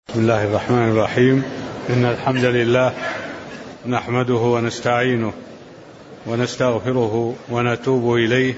بسم الله الرحمن الرحيم. إن الحمد لله نحمده ونستعينه ونستغفره ونتوب إليه،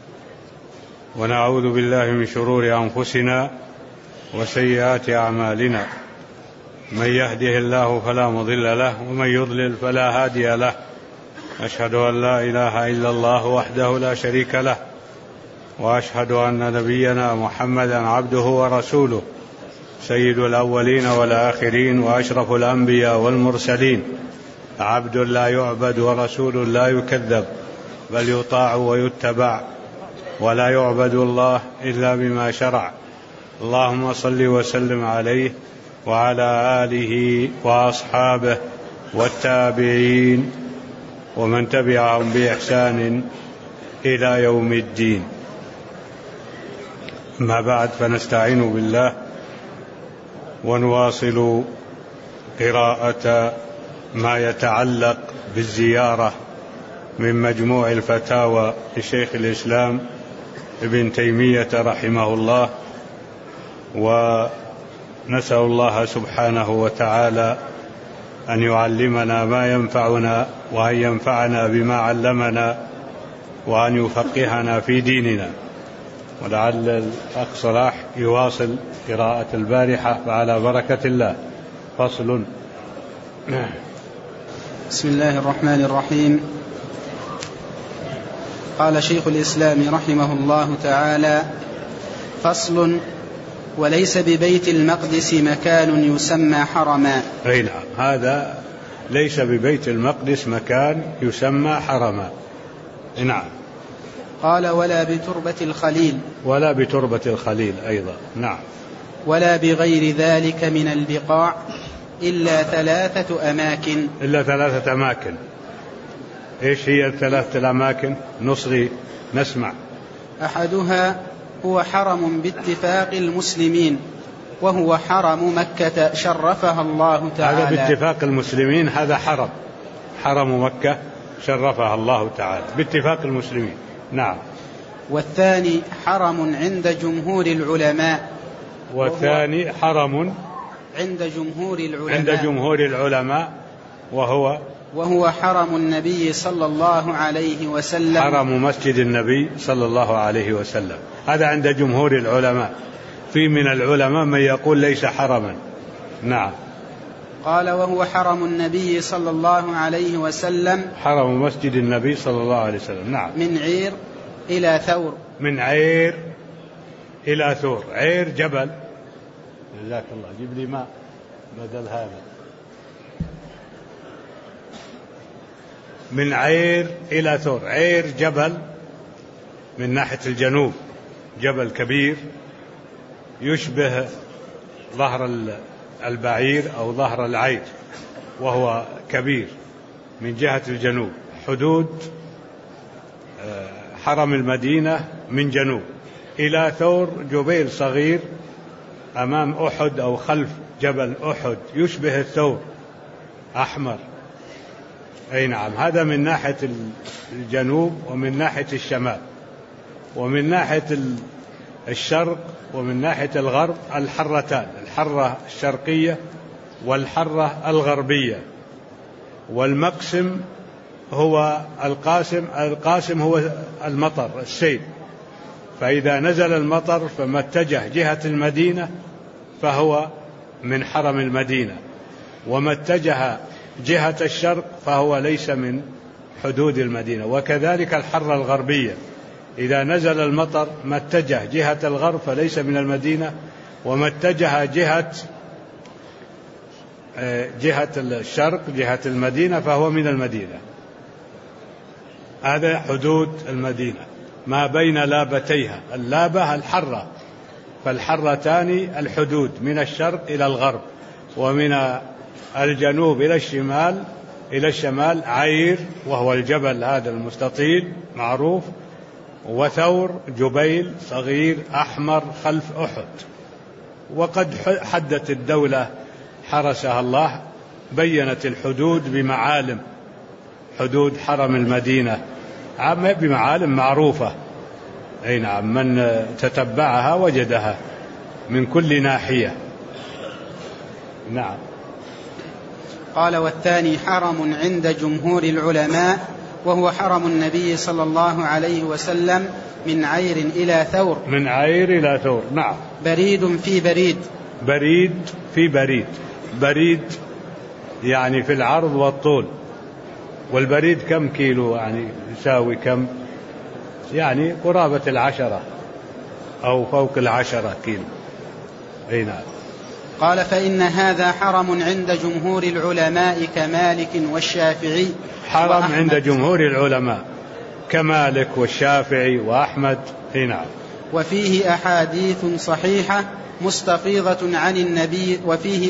ونعوذ بالله من شرور أنفسنا وسيئات أعمالنا. من يهده الله فلا مضل له، ومن يضلل فلا هادي له. أشهد أن لا إله إلا الله وحده لا شريك له، وأشهد أن نبينا محمدا عبده ورسوله، سيد الأولين والآخرين وأشرف الأنبياء والمرسلين، عبد لا يعبد ورسول لا يكذب، بل يطاع ويتبع، ولا يعبد الله إلا بما شرع. اللهم صل وسلم عليه وعلى آله وأصحابه والتابعين ومن تبعهم بإحسان إلى يوم الدين. ما بعد، فنستعين بالله ونواصل قراءة ما يتعلق بالزيارة من مجموع الفتاوى لشيخ الإسلام ابن تيمية رحمه الله، ونسأل الله سبحانه وتعالى أن يعلمنا ما ينفعنا، وأن ينفعنا بما علمنا، وأن يفقهنا في ديننا. ولعل الأخ صلاح يواصل قراءة البارحة، فعلى بركة الله. فصل. بسم الله الرحمن الرحيم. قال شيخ الإسلام رحمه الله تعالى: فصل: وليس ببيت المقدس مكان يسمى حرما. أي نعم، هذا ليس ببيت المقدس مكان يسمى حرما. نعم. قال: ولا بتربة الخليل. ولا بتربة الخليل أيضا. نعم. ولا بغير ذلك من البقاع إلا 3 أماكن. إلا 3 أماكن. إيش هي 3 أماكن؟ نصغي نسمع. أحدها هو حرم باتفاق المسلمين، وهو حرم مكة شرفها الله تعالى. هذا باتفاق المسلمين، هذا حرم مكة شرفها الله تعالى باتفاق المسلمين. نعم. والثاني حرم عند جمهور العلماء. والثاني حرم عند جمهور العلماء. وهو حرم النبي صلى الله عليه وسلم. حرم مسجد النبي صلى الله عليه وسلم، هذا عند جمهور العلماء. في من العلماء من يقول ليس حرما. نعم. قال: وهو حرم النبي صلى الله عليه وسلم. حرم مسجد النبي صلى الله عليه وسلم. نعم. من عير إلى ثور. من عير إلى ثور. عير جبل. جزاك الله، جيب لي ماء بدل هذا. من عير إلى ثور. عير جبل من ناحية الجنوب، جبل كبير يشبه ظهر البعير أو ظهر العير، وهو كبير من جهة الجنوب. حدود حرم المدينة من جنوب. إلى ثور جبيل صغير أمام أحد أو خلف جبل أحد، يشبه الثور، أحمر. أي نعم. هذا من ناحية الجنوب ومن ناحية الشمال. ومن ناحية الشرق ومن ناحية الغرب الحرتان، الحرة الشرقية والحرة الغربية. والمقسم هو القاسم هو المطر، السيل. فإذا نزل المطر فما اتجه جهة المدينة فهو من حرم المدينة، وما اتجه جهة الشرق فهو ليس من حدود المدينة. وكذلك الحرة الغربية، إذا نزل المطر ما اتجه جهة الغرب فليس من المدينة، وما اتجه جهة الشرق جهة المدينة فهو من المدينة. هذا حدود المدينة ما بين لابتيها. اللابة الحرة، فالحرتان الحدود من الشرق إلى الغرب، ومن الجنوب إلى الشمال عير، وهو الجبل هذا المستطيل معروف، وثور جبيل صغير أحمر خلف أحد. وقد حدت الدولة حرسها الله، بينت الحدود بمعالم، حدود حرم المدينة بمعالم معروفة. أي نعم، من تتبعها وجدها من كل ناحية. نعم. قال: والثاني حرم عند جمهور العلماء، وهو حرم النبي صلى الله عليه وسلم من عير إلى ثور. من عير إلى ثور. نعم. بريد في بريد. بريد في بريد. بريد يعني في العرض والطول. والبريد كم كيلو يعني يساوي كم؟ يعني قرابة 10 أو فوق 10 كيلو. أي نعم. قال: فإن هذا حرم عند جمهور العلماء كمالك والشافعي. حرم عند جمهور العلماء كمالك والشافعي وأحمد. أي نعم. وفيه أحاديث صحيحة مستفيضة عن النبي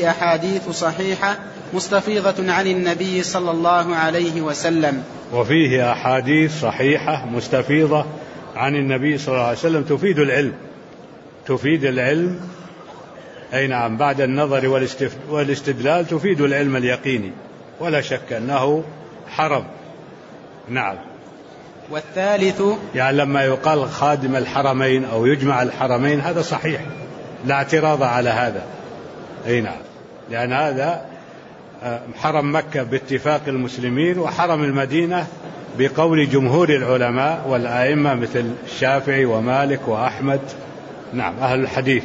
عن النبي صلى الله عليه وسلم. وفيه أحاديث صحيحة مستفيضة عن النبي صلى الله عليه وسلم تفيد العلم. أي نعم. بعد النظر والاستدلال تفيد العلم اليقيني، ولا شك أنه حرم. نعم. والثالث يعني لما يقال خادم الحرمين أو يجمع الحرمين هذا صحيح، لا اعتراض على هذا. أي نعم. لأن هذا حرم مكة باتفاق المسلمين، وحرم المدينة بقول جمهور العلماء والأئمة مثل الشافعي ومالك وأحمد. نعم، أهل الحديث.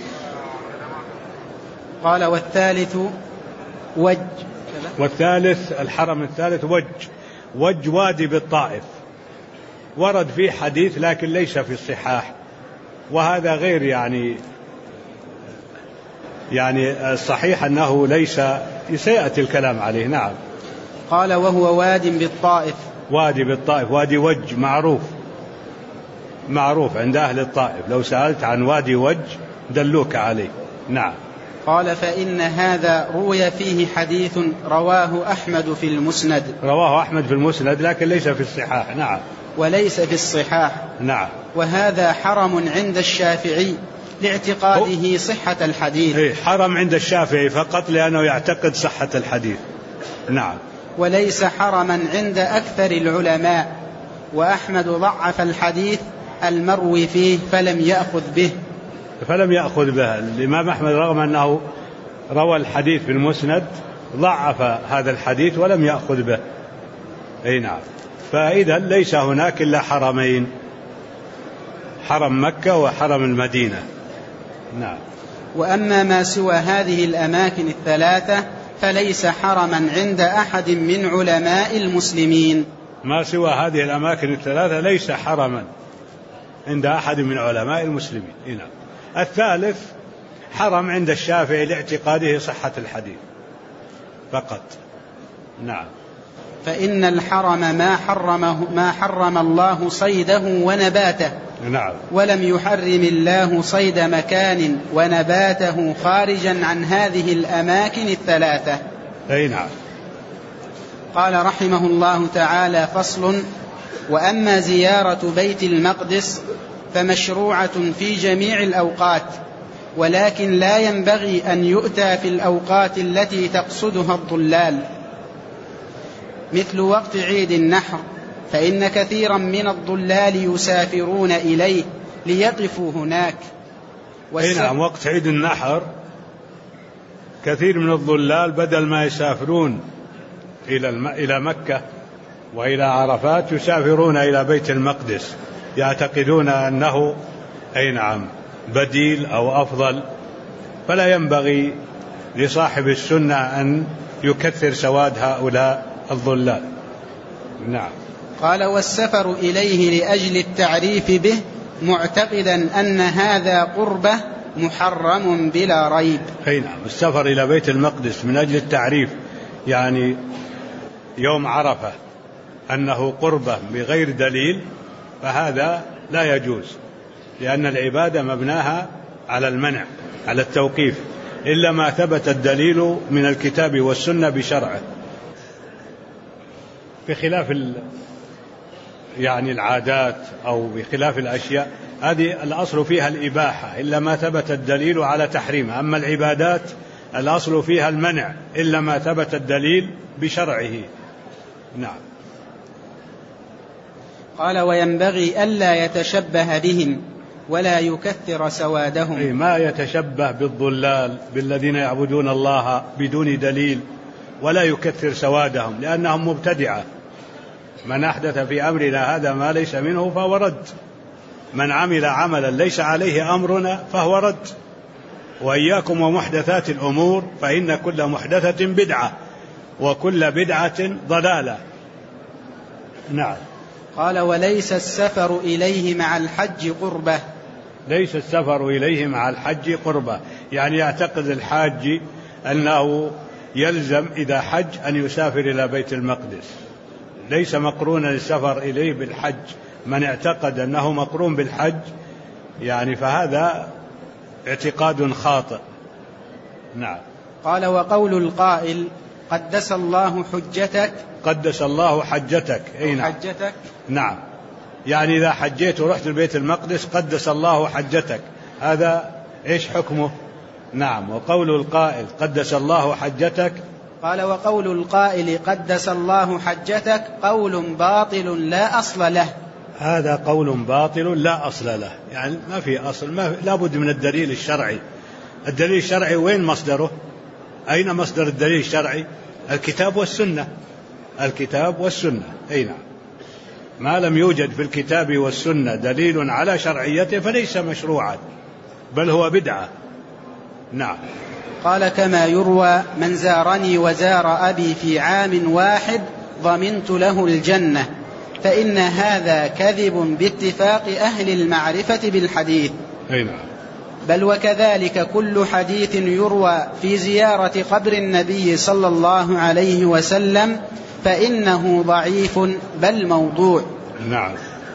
قال: والثالث وج. والثالث الحرم الثالث وج وادي بالطائف. ورد فيه حديث لكن ليس في الصحاح، وهذا غير يعني الصحيح أنه ليس، سيأتي الكلام عليه. نعم. قال: وهو واد بالطائف. وادي بالطائف، وادي وج معروف عند أهل الطائف، لو سألت عن وادي وج دلوك عليه. نعم. قال: فإن هذا روي فيه حديث رواه أحمد في المسند. رواه أحمد في المسند لكن ليس في الصحاح. نعم. وليس في الصحاح. نعم. وهذا حرم عند الشافعي لاعتقاده صحة الحديث. حرم عند الشافعي فقط لأنه يعتقد صحة الحديث. نعم. وليس حرما عند أكثر العلماء، وأحمد ضعف الحديث المروي فيه فلم يأخذ به. الإمام أحمد رغم أنه روى الحديث في المسند ضعف هذا الحديث ولم يأخذ به. أي نعم. فإذا ليس هناك إلا حرمين، حرم مكة وحرم المدينة. نعم. وأما ما سوى هذه الأماكن الثلاثة فليس حرما عند أحد من علماء المسلمين. ما سوى هذه الأماكن الثلاثة ليس حرما عند أحد من علماء المسلمين. نعم. الثالث حرم عند الشافعي لاعتقاده صحة الحديث فقط. نعم. فإن الحرم ما حرم الله صيده ونباته. نعم. ولم يحرم الله صيد مكان ونباته خارجا عن هذه الأماكن الثلاثة. أي نعم. قال رحمه الله تعالى: فصل. وأما زيارة بيت المقدس فمشروعة في جميع الأوقات، ولكن لا ينبغي أن يؤتى في الأوقات التي تقصدها الضلال، مثل وقت عيد النحر، فإن كثيرا من الضلال يسافرون إليه ليقفوا هناك. نعم. وقت عيد النحر كثير من الضلال بدل ما يسافرون إلى مكة وإلى عرفات يسافرون إلى بيت المقدس، يعتقدون أنه أي نعم بديل أو أفضل، فلا ينبغي لصاحب السنة أن يكثر سواد هؤلاء الضلال. نعم. قال: والسفر إليه لأجل التعريف به معتقدا أن هذا قربة محرم بلا ريب. أي نعم. السفر إلى بيت المقدس من أجل التعريف، يعني يوم عرفة أنه قربة بغير دليل، فهذا لا يجوز، لأن العبادة مبناها على المنع، على التوقيف، إلا ما ثبت الدليل من الكتاب والسنة بشرعه، بخلاف يعني العادات أو بخلاف الأشياء هذه الأصل فيها الإباحة إلا ما ثبت الدليل على تحريمها. أما العبادات الأصل فيها المنع إلا ما ثبت الدليل بشرعه. نعم. قال: وينبغي ألا يتشبه بهم، ولا يكثر سوادهم. ما يتشبه بالضلال بالذين يعبدون الله بدون دليل، ولا يكثر سوادهم، لأنهم مبتدعة. من أحدث في أمرنا هذا ما ليس منه فهو رد، من عمل عملا ليس عليه أمرنا فهو رد. وإياكم ومحدثات الأمور فإن كل محدثة بدعة وكل بدعة ضلالة. نعم. قال: وليس السفر إليه مع الحج قربة. ليس السفر إليه مع الحج قربة، يعني يعتقد الحاج أنه يلزم إذا حج أن يسافر إلى بيت المقدس، ليس مقرونا السفر إليه بالحج. من اعتقد أنه مقرون بالحج يعني فهذا اعتقاد خاطئ. نعم. قال: وقول القائل: قدس الله حجتك. قدس الله حجتك. أي نعم. حجتك. نعم، يعني إذا حجيت ورحت البيت المقدس قدس الله حجتك، هذا إيش حكمه؟ نعم. وقول القائل قدس الله حجتك. قال: وقول القائل قدس الله حجتك قول باطل لا أصل له. هذا قول باطل لا أصل له، يعني ما في أصل، ما لا بد من الدليل الشرعي. الدليل الشرعي وين مصدره؟ أين مصدر الدليل الشرعي؟ الكتاب والسنة. الكتاب والسنة. أي نعم. ما لم يوجد في الكتاب والسنة دليل على شرعيته فليس مشروعا، بل هو بدعة. نعم. قال: كما يروى: من زارني وزار أبي في عام واحد ضمنت له الجنة. فإن هذا كذب باتفاق أهل المعرفة بالحديث. أي نعم. بل وكذلك كل حديث يروى في زيارة قبر النبي صلى الله عليه وسلم فإنه ضعيف بل موضوع. نعم.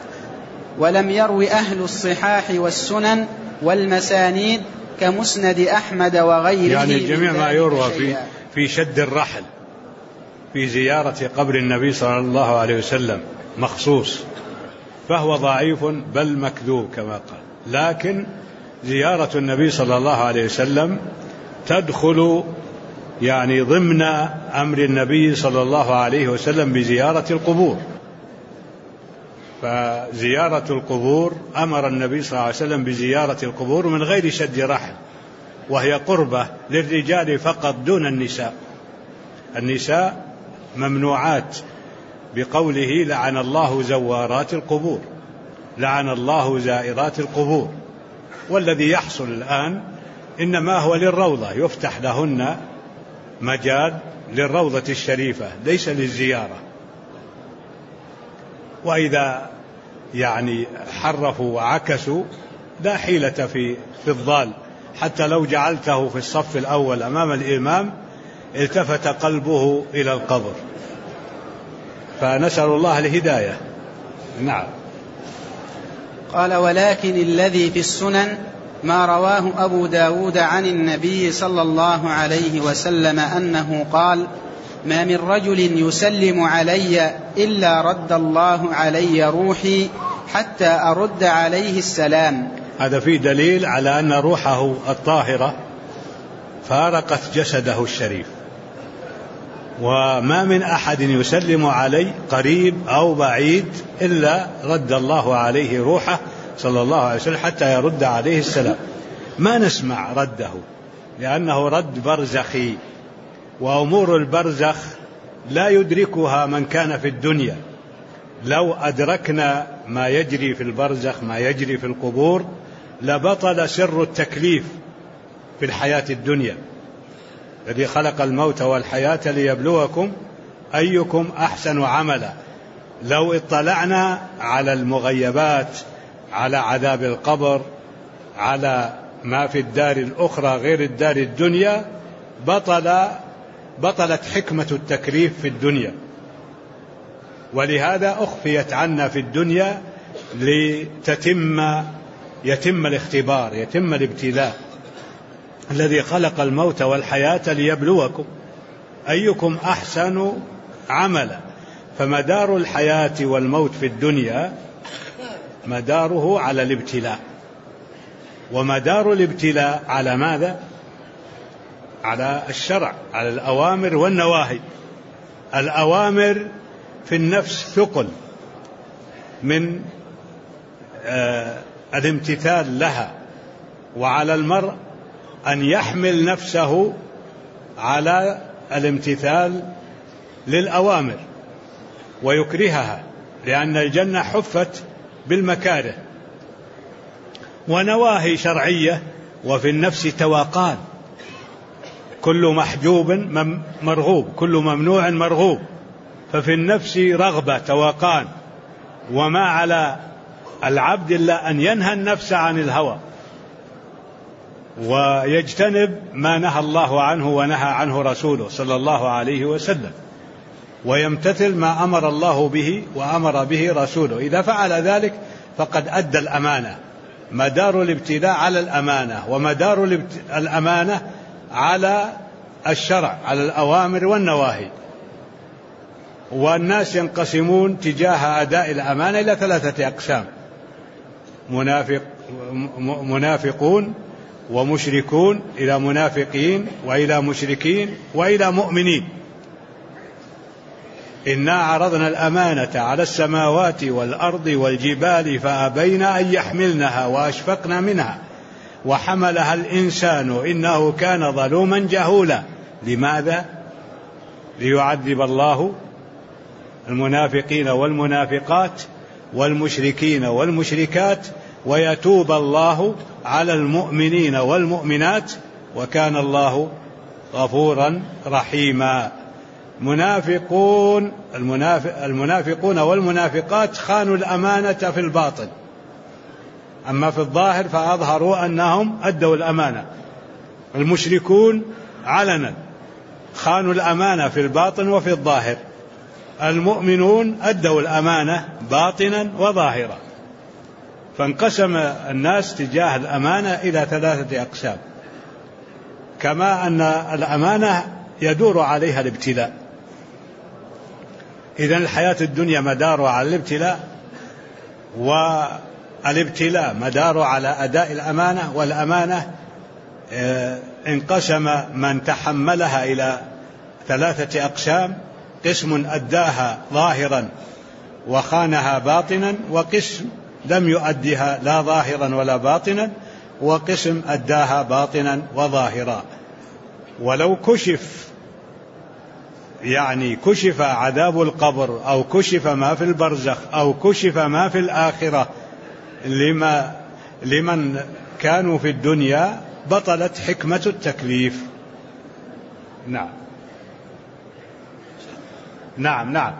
ولم يروي أهل الصحاح والسنن والمسانيد كمسند أحمد وغيره، يعني جميع ما يروى في شد الرحل في زيارة قبر النبي صلى الله عليه وسلم مخصوص، فهو ضعيف بل مكذوب كما قال. لكن زيارة النبي صلى الله عليه وسلم تدخل يعني ضمن أمر النبي صلى الله عليه وسلم بزيارة القبور. فزيارة القبور أمر النبي صلى الله عليه وسلم بزيارة القبور من غير شد رحل، وهي قربة للرجال فقط دون النساء. النساء ممنوعات بقوله: لعن الله زوارات القبور، لعن الله زائرات القبور. والذي يحصل الآن إنما هو للروضة، يفتح لهن مجال للروضة الشريفة ليس للزيارة. وإذا يعني حرفوا وعكسوا لا حيلة في الضال، حتى لو جعلته في الصف الأول أمام الإمام التفت قلبه إلى القبر، فنسأل الله الهداية. نعم. قال: ولكن الذي في السنن ما رواه أبو داود عن النبي صلى الله عليه وسلم أنه قال: ما من رجل يسلم علي إلا رد الله علي روحي حتى أرد عليه السلام. هذا فيه دليل على أن روحه الطاهرة فارقت جسده الشريف. وما من أحد يسلم علي قريب أو بعيد إلا رد الله عليه روحه صلى الله عليه وسلم حتى يرد عليه السلام. ما نسمع رده لأنه رد برزخي، وأمور البرزخ لا يدركها من كان في الدنيا. لو أدركنا ما يجري في البرزخ ما يجري في القبور لبطل سر التكليف في الحياة الدنيا، الذي خلق الموت والحياة ليبلوكم أيكم أحسن عملا. لو اطلعنا على المغيبات، على عذاب القبر، على ما في الدار الأخرى غير الدار الدنيا، بطلت حكمة التكليف في الدنيا. ولهذا أخفيت عنا في الدنيا يتم الاختبار، يتم الابتلاء. الذي خلق الموت والحياة ليبلوكم أيكم أحسن عملا. فمدار الحياة والموت في الدنيا مداره على الابتلاء، ومدار الابتلاء على ماذا؟ على الشرع، على الأوامر والنواهي. الأوامر في النفس ثقل من الامتثال لها، وعلى المرء أن يحمل نفسه على الامتثال للأوامر ويكرهها، لأن الجنة حفت بالمكاره، ونواهي شرعية، وفي النفس تواقان، كل محجوب مرغوب، كل ممنوع مرغوب، ففي النفس رغبة تواقان، وما على العبد إلا أن ينهى النفس عن الهوى ويجتنب ما نهى الله عنه ونهى عنه رسوله صلى الله عليه وسلم، ويمتثل ما أمر الله به وأمر به رسوله. إذا فعل ذلك فقد أدى الأمانة. مدار الابتلاء على الأمانة، ومدار الأمانة على الشرع، على الأوامر والنواهي. والناس ينقسمون تجاه أداء الأمانة إلى 3 أقسام: منافقون ومشركون، إلى منافقين وإلى مشركين وإلى مؤمنين. إنا عرضنا الأمانة على السماوات والأرض والجبال فأبين أن يحملنها وأشفقن منها وحملها الإنسان إنه كان ظلوما جهولا. لماذا؟ ليعذب الله المنافقين والمنافقات والمشركين والمشركات، ويتوب الله على المؤمنين والمؤمنات، وكان الله غفورا رحيما. المنافقون والمنافقات خانوا الأمانة في الباطن، أما في الظاهر فأظهروا أنهم أدوا الأمانة. المشركون علنا خانوا الأمانة في الباطن وفي الظاهر. المؤمنون أدوا الأمانة باطنا وظاهرا. فانقسم الناس تجاه الأمانة إلى 3 أقسام، كما أن الأمانة يدور عليها الابتلاء. إذن الحياة الدنيا مدار على الابتلاء، والابتلاء مدار على أداء الأمانة. والأمانة انقسم من تحملها إلى 3 أقسام: قسم أداها ظاهرا وخانها باطنا، وقسم لم يؤدها لا ظاهرا ولا باطنا، وقسم أداها باطنا وظاهرا. ولو كشف عذاب القبر، أو كشف ما في البرزخ، أو كشف ما في الآخرة لمن كانوا في الدنيا، بطلت حكمة التكليف. نعم نعم نعم.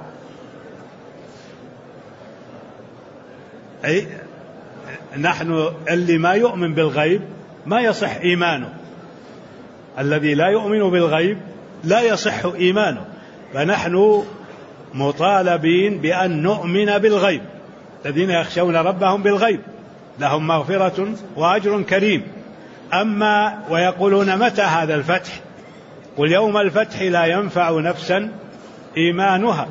أي نحن اللي ما يؤمن بالغيب ما يصح إيمانه، الذي لا يؤمن بالغيب لا يصح إيمانه. فنحن مطالبين بأن نؤمن بالغيب. الذين يخشون ربهم بالغيب لهم مغفرة وأجر كريم. أما ويقولون متى هذا الفتح؟ قل يوم الفتح لا ينفع نفسا إيمانها.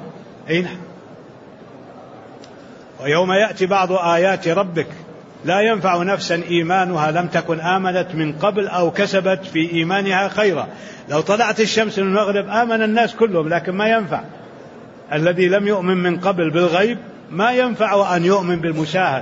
ويوم يأتي بعض آيات ربك لا ينفع نفسا إيمانها لم تكن آمنت من قبل أو كسبت في إيمانها خيرا. لو طلعت الشمس من المغرب آمن الناس كلهم، لكن ما ينفع. الذي لم يؤمن من قبل بالغيب ما ينفع أن يؤمن بالمشاهد.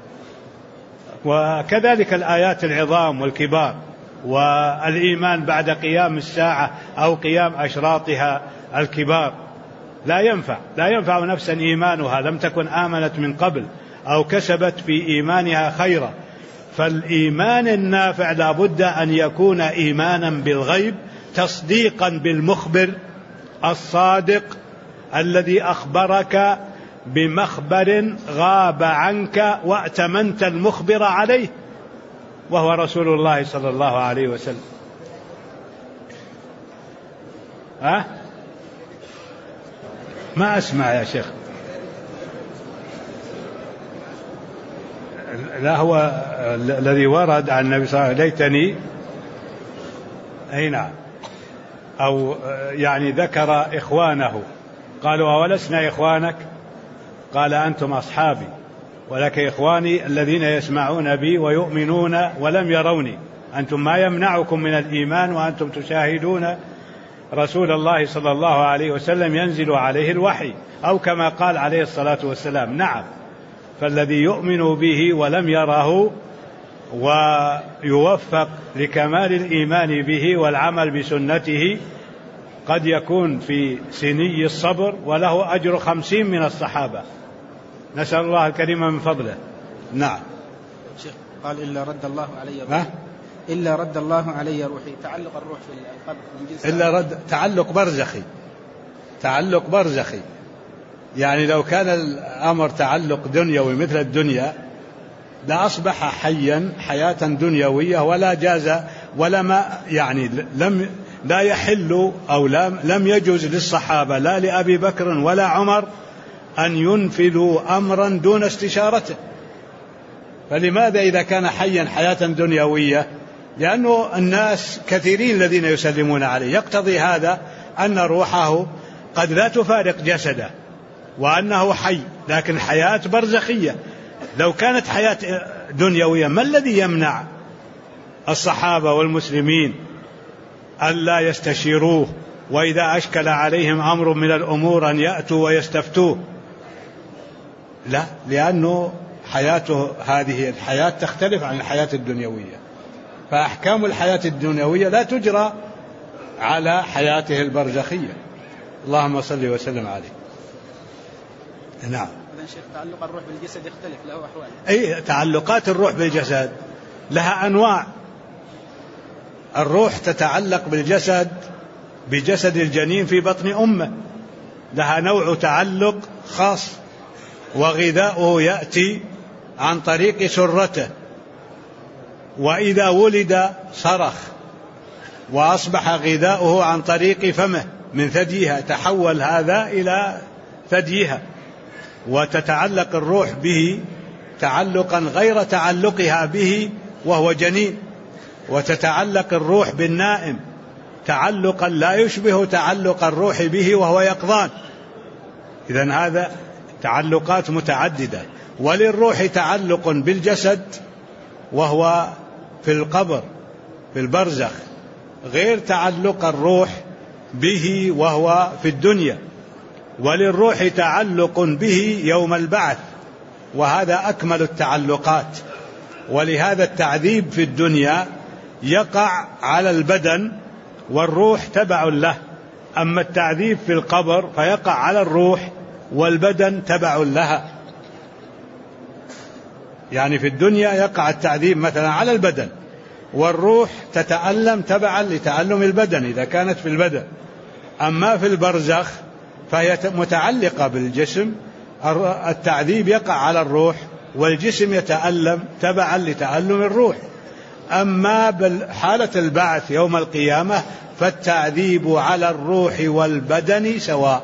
وكذلك الآيات العظام والكبار، والإيمان بعد قيام الساعة أو قيام أشراطها الكبار لا ينفع نفسا إيمانها لم تكن آمنت من قبل أو كسبت في إيمانها خيرا. فالإيمان النافع لا بد أن يكون إيمانا بالغيب، تصديقا بالمخبر الصادق الذي أخبرك بمخبر غاب عنك وأتمنت المخبر عليه، وهو رسول الله صلى الله عليه وسلم. ما أسمع يا شيخ. لا، هو الذي ورد عن النبي صلى الله عليه وسلم: ليتني نعم، أو يعني ذكر إخوانه، قالوا: أولسنا إخوانك؟ قال: أنتم أصحابي، ولكن إخواني الذين يسمعون بي ويؤمنون ولم يروني. أنتم ما يمنعكم من الإيمان وأنتم تشاهدون رسول الله صلى الله عليه وسلم ينزل عليه الوحي، أو كما قال عليه الصلاة والسلام. نعم، فالذي يؤمن به ولم يره ويوفق لكمال الإيمان به والعمل بسنته قد يكون في سني الصبر وله أجر 50 من الصحابة، نسأل الله الكريم من فضله. نعم. شيخ قال إلا رد الله علي روحي، إلا رد الله علي روحي، تعلق الروح في القبر من جنس إلا رد، تعلق برزخي، تعلق برزخي، يعني لو كان الأمر تعلق دنيوي مثل الدنيا لأصبح حيا حياة دنيوية ولا جاز ولا ما يعني لا يحل أو لم يجوز للصحابة لا لأبي بكر ولا عمر أن ينفذوا أمرا دون استشارته. فلماذا إذا كان حيا حياة دنيوية؟ لأنه الناس كثيرين الذين يسلمون عليه، يقتضي هذا أن روحه قد لا تفارق جسده وأنه حي، لكن حياة برزخية. لو كانت حياة دنيوية ما الذي يمنع الصحابة والمسلمين ألا يستشيروه وإذا أشكل عليهم أمر من الأمور أن يأتوا ويستفتوه؟ لا، لأنه حياته هذه الحياة تختلف عن الحياة الدنيوية، فأحكام الحياة الدنيوية لا تجرى على حياته البرزخية. اللهم صل وسلم عليه. نعم. شيخ تعلق الروح بالجسد يختلف، له أحوال. أي تعلقات الروح بالجسد لها أنواع. الروح تتعلق بالجسد بجسد الجنين في بطن أمه، لها نوع تعلق خاص، وغذاؤه يأتي عن طريق سرته، وإذا ولد صرخ وأصبح غذاؤه عن طريق فمه من ثديها، تحول هذا إلى ثديها، وتتعلق الروح به تعلقا غير تعلقها به وهو جنين، وتتعلق الروح بالنائم تعلقا لا يشبه تعلق الروح به وهو يقظان. إذن هذا تعلقات متعددة. وللروح تعلق بالجسد وهو في القبر في البرزخ، غير تعلق الروح به وهو في الدنيا. وللروح تعلق به يوم البعث، وهذا أكمل التعلقات. ولهذا التعذيب في الدنيا يقع على البدن والروح تبع له، أما التعذيب في القبر فيقع على الروح والبدن تبع لها. يعني في الدنيا يقع التعذيب مثلا على البدن، والروح تتألم تبعا لتألم البدن إذا كانت في البدن. أما في البرزخ فهي متعلقة بالجسم، التعذيب يقع على الروح والجسم يتألم تبعا لتألم الروح. أما بالحالة البعث يوم القيامة فالتعذيب على الروح والبدن سواء.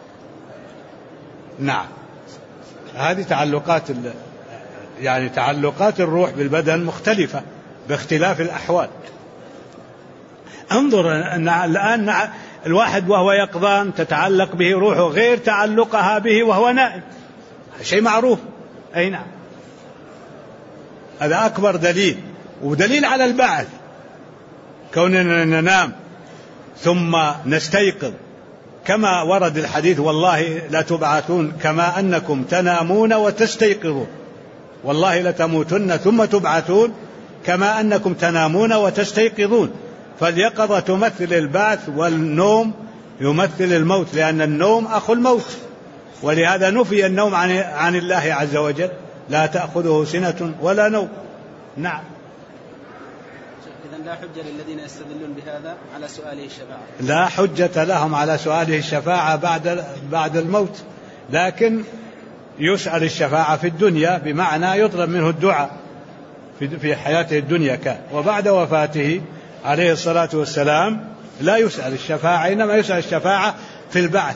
نعم. هذه تعلقات يعني تعلقات الروح بالبدن مختلفة باختلاف الأحوال. انظر الآن الواحد وهو يقظان تتعلق به روحه غير تعلقها به وهو نائم، شيء معروف. أي نعم، هذا أكبر دليل، ودليل على البعث، كوننا ننام ثم نستيقظ كما ورد الحديث: والله لا تبعثون كما أنكم تنامون وتستيقظون، والله لتموتن ثم تبعثون كما أنكم تنامون وتستيقظون. فاليقظة تمثل البعث، والنوم يمثل الموت، لأن النوم أخو الموت. ولهذا نفي النوم عن الله عز وجل: لا تأخذه سنة ولا نوم. نعم. إذن لا حجة للذين يستدلون بهذا على سؤاله الشفاعة، لا حجة لهم على سؤاله الشفاعة بعد الموت، لكن يسأل الشفاعة في الدنيا، بمعنى يطلب منه الدعاء في حياته الدنيا كان، وبعد وفاته عليه الصلاة والسلام لا يسأل الشفاعة، إنما يسأل الشفاعة في البعث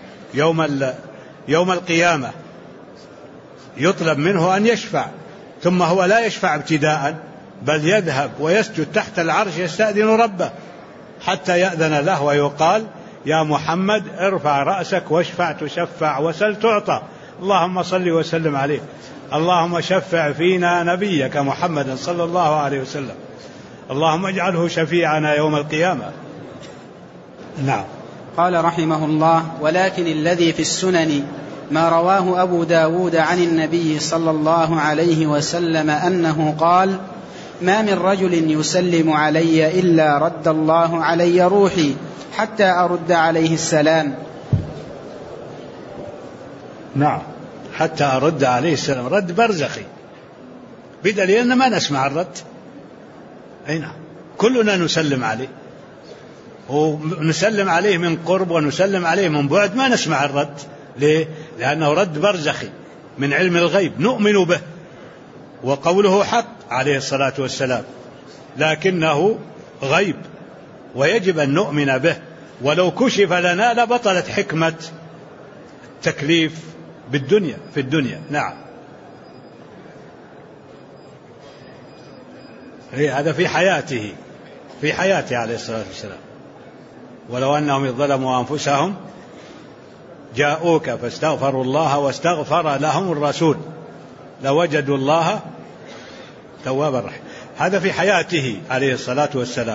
يوم القيامة، يطلب منه أن يشفع، ثم هو لا يشفع ابتداء، بل يذهب ويسجد تحت العرش يستأذن ربه حتى يأذن له ويقال: يا محمد ارفع رأسك واشفع تشفع وسل تعطى، اللهم صل وسلم عليه، اللهم شفع فينا نبيك محمدا صلى الله عليه وسلم، اللهم اجعله شفيعنا يوم القيامة. نعم. قال رحمه الله: ولكن الذي في السنن ما رواه أبو داود عن النبي صلى الله عليه وسلم أنه قال: ما من رجل يسلم علي إلا رد الله علي روحي حتى أرد عليه السلام. نعم، حتى أرد عليه السلام، رد برزخي، بدليل أن ما نسمع الرد. أي نعم، كلنا نسلم عليه، ونسلم عليه من قرب ونسلم عليه من بعد، ما نسمع الرد. ليه؟ لأنه رد برزخي من علم الغيب نؤمن به، وقوله حق عليه الصلاة والسلام، لكنه غيب ويجب أن نؤمن به، ولو كشف لنا لبطلت حكمة التكليف بالدنيا في الدنيا. نعم، هذا في حياته عليه الصلاة والسلام. ولو أنهم إذ ظلموا أنفسهم جاءوك فاستغفروا الله واستغفر لهم الرسول لوجدوا الله توابا رحيما. هذا في حياته عليه الصلاة والسلام،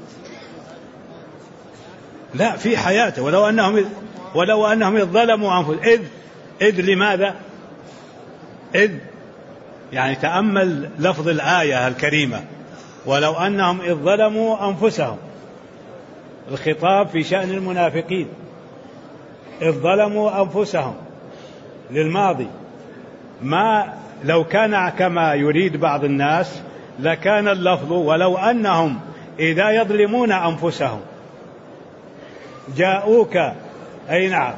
لا في حياته. ولو أنهم إذ ظلموا أنفسهم، إذ لماذا؟ إذ يعني تأمل لفظ الآية الكريمة، ولو أنهم إذ ظلموا أنفسهم، الخطاب في شأن المنافقين، إذ ظلموا أنفسهم للماضي. ما لو كان كما يريد بعض الناس لكان اللفظ ولو أنهم إذا يظلمون أنفسهم جاءوك. أي نعم،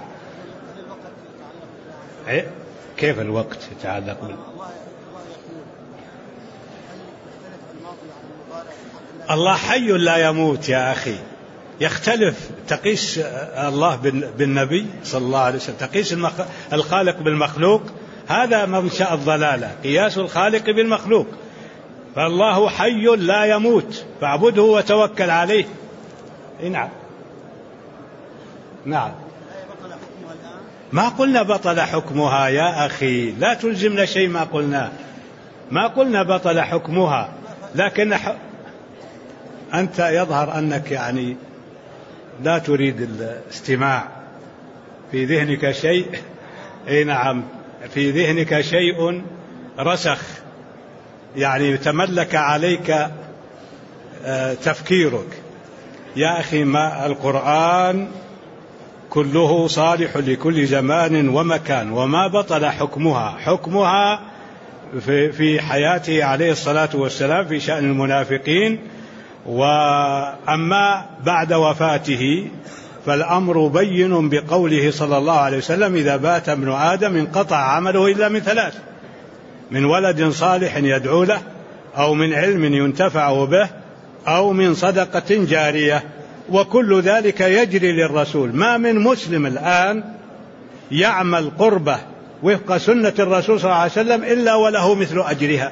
كيف الوقت يتعلق؟ الله حي لا يموت يا أخي، يختلف. تقيس الله بالنبي صلى الله عليه وسلم، تقيس الخالق بالمخلوق، هذا منشأ الضلالة، قياس الخالق بالمخلوق. فالله حي لا يموت فاعبده وتوكل عليه. نعم نعم، ما قلنا بطل حكمها يا أخي، لا تلزمنا شيء ما قلنا بطل حكمها، لكن أنت يظهر أنك يعني لا تريد الاستماع، في ذهنك شيء. أي نعم، في ذهنك شيء رسخ، يعني تملك عليك تفكيرك. يا أخي، ما القرآن كله صالح لكل زمان ومكان، وما بطل حكمها في حياته عليه الصلاة والسلام في شأن المنافقين. وأما بعد وفاته فالأمر بين بقوله صلى الله عليه وسلم: إذا بات ابن آدم انقطع عمله إلا من ثلاث: من ولد صالح يدعو له، أو من علم ينتفع به، أو من صدقة جارية. وكل ذلك يجري للرسول. ما من مسلم الآن يعمل قربة وفق سنة الرسول صلى الله عليه وسلم إلا وله مثل أجرها.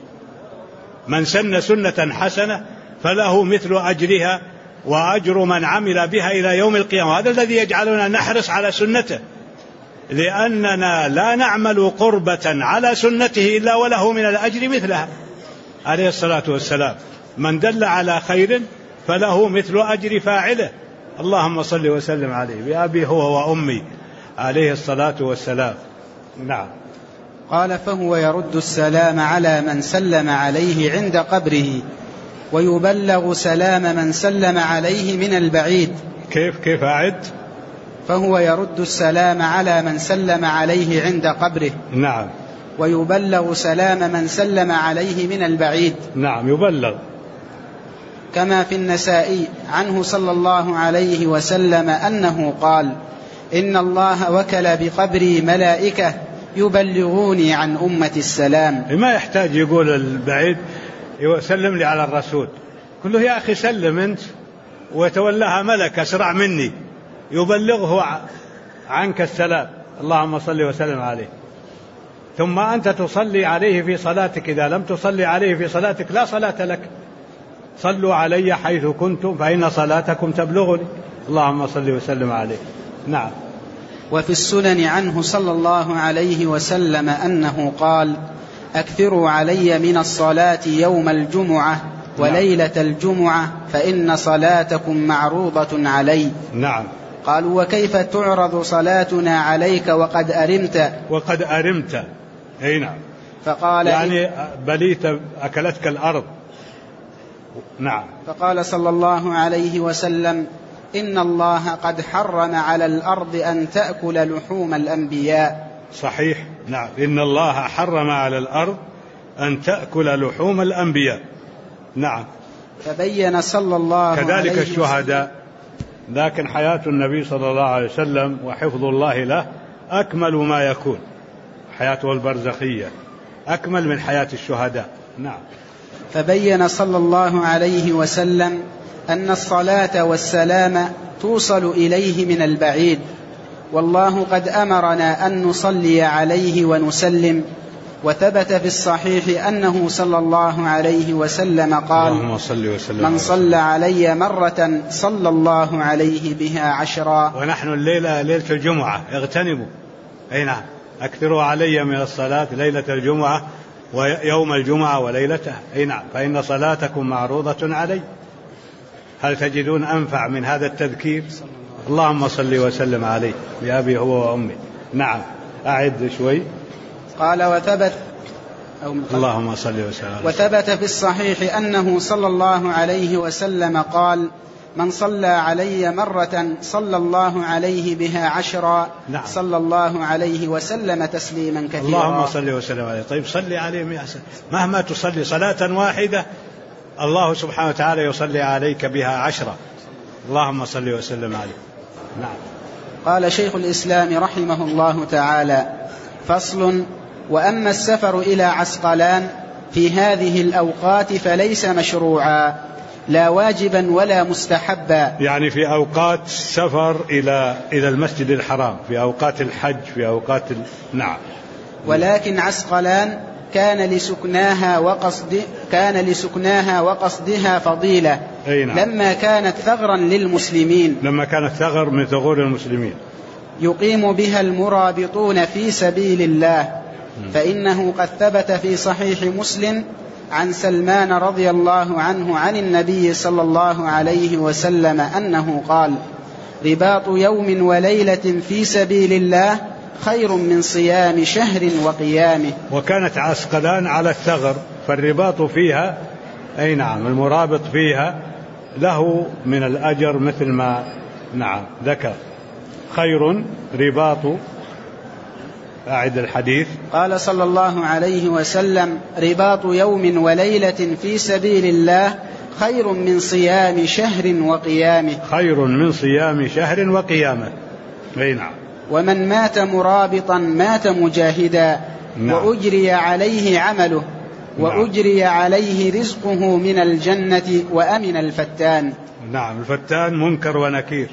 من سن سنة حسنة فله مثل أجرها وأجر من عمل بها إلى يوم القيامة. هذا الذي يجعلنا نحرص على سنته، لأننا لا نعمل قربة على سنته إلا وله من الأجر مثلها عليه الصلاة والسلام. من دل على خير فله مثل أجر فاعله. اللهم صل وسلم عليه بأبي هو وأمي عليه الصلاة والسلام. نعم. قال: فهو يرد السلام على من سلم عليه عند قبره، ويبلغ سلام من سلم عليه من البعيد. كيف أعد؟ فهو يرد السلام على من سلم عليه عند قبره. نعم. ويبلغ سلام من سلم عليه من البعيد. نعم، يبلغ. كما في النسائي عنه صلى الله عليه وسلم أنه قال: إن الله وكل بقبري ملائكة يبلغوني عن أمة السلام. ما يحتاج يقول البعيد يسلم لي على الرسول، قل له: يا أخي سلم أنت، وتولاها ملك أسرع مني يبلغه عنك السلام. اللهم صل وسلم عليه. ثم أنت تصلي عليه في صلاتك، إذا لم تصلي عليه في صلاتك لا صلاة لك. صلوا علي حيث كنتم فإن صلاتكم تبلغني. اللهم صل وسلم عليه. نعم. وفي السنن عنه صلى الله عليه وسلم أنه قال: أكثروا علي من الصلاة يوم الجمعة وليلة الجمعة فإن صلاتكم معروضة علي. نعم. قالوا وكيف تعرض صلاتنا عليك وقد أرمت أي نعم. فقال يعني بليت أكلتك الأرض. نعم. فقال صلى الله عليه وسلم إن الله قد حرم على الأرض أن تأكل لحوم الأنبياء. صحيح. نعم. إن الله حرم على الأرض أن تأكل لحوم الأنبياء. نعم. فبين صلى الله عليه وسلم كذلك الشهداء، لكن حياة النبي صلى الله عليه وسلم وحفظ الله له أكمل ما يكون، حياته البرزخية أكمل من حياة الشهداء. نعم. فبين صلى الله عليه وسلم أن الصلاة والسلام توصل إليه من البعيد، والله قد أمرنا أن نصلي عليه ونسلم. وثبت في الصحيح أنه صلى الله عليه وسلم قال من صلى علي مرة صلى الله عليه بها 10. ونحن الليلة ليلة الجمعة، اغتنموا. أي نعم. أكثروا علي من الصلاة ليلة الجمعة ويوم الجمعة وليلتها. أي نعم. فإن صلاتكم معروضة علي. هل تجدون أنفع من هذا التذكير؟ اللهم صل وسلم عليه بأبي هو وأمي. نعم. أعد شوي. قال اللهم صل وسلم عليه. وثبت في الصحيح أنه صلى الله عليه وسلم قال من صلى علي مرة صلى الله عليه بها 10. نعم. صلى الله عليه وسلم تسليما كثيرا. اللهم صل وسلم عليه. طيب صلي عليه 100 سنة. مهما تصلي صلاة واحدة الله سبحانه وتعالى يصلي عليك بها 10. اللهم صل وسلم عليه. نعم. قال شيخ الإسلام رحمه الله تعالى: فصل: وأما السفر إلى عسقلان في هذه الأوقات فليس مشروعا، لا واجبا ولا مستحبا. يعني في أوقات السفر إلى المسجد الحرام، في أوقات الحج، في أوقات نعم. ولكن عسقلان كان لسكناها وقصدها فضيلة. نعم. لما كانت ثغرا للمسلمين، لما كانت ثغر من ثغور المسلمين يقيم بها المرابطون في سبيل الله. فإنه قد ثبت في صحيح مسلم عن سلمان رضي الله عنه عن النبي صلى الله عليه وسلم أنه قال: رباط يوم وليلة في سبيل الله خير من صيام شهر وقيامه. وكانت عسقلان على الثغر، فالرباط فيها أي نعم المرابط فيها له من الأجر مثل ما نعم ذكر. خير رباط. أعد الحديث. قال صلى الله عليه وسلم: رباط يوم وليلة في سبيل الله خير من صيام شهر وقيامه. خير من صيام شهر وقيامه. أي نعم. ومن مات مرابطا مات مجاهدا. نعم. وأجري عليه عمله. نعم. وأجري عليه رزقه من الجنة وأمن الفتان. نعم. الفتان منكر ونكير،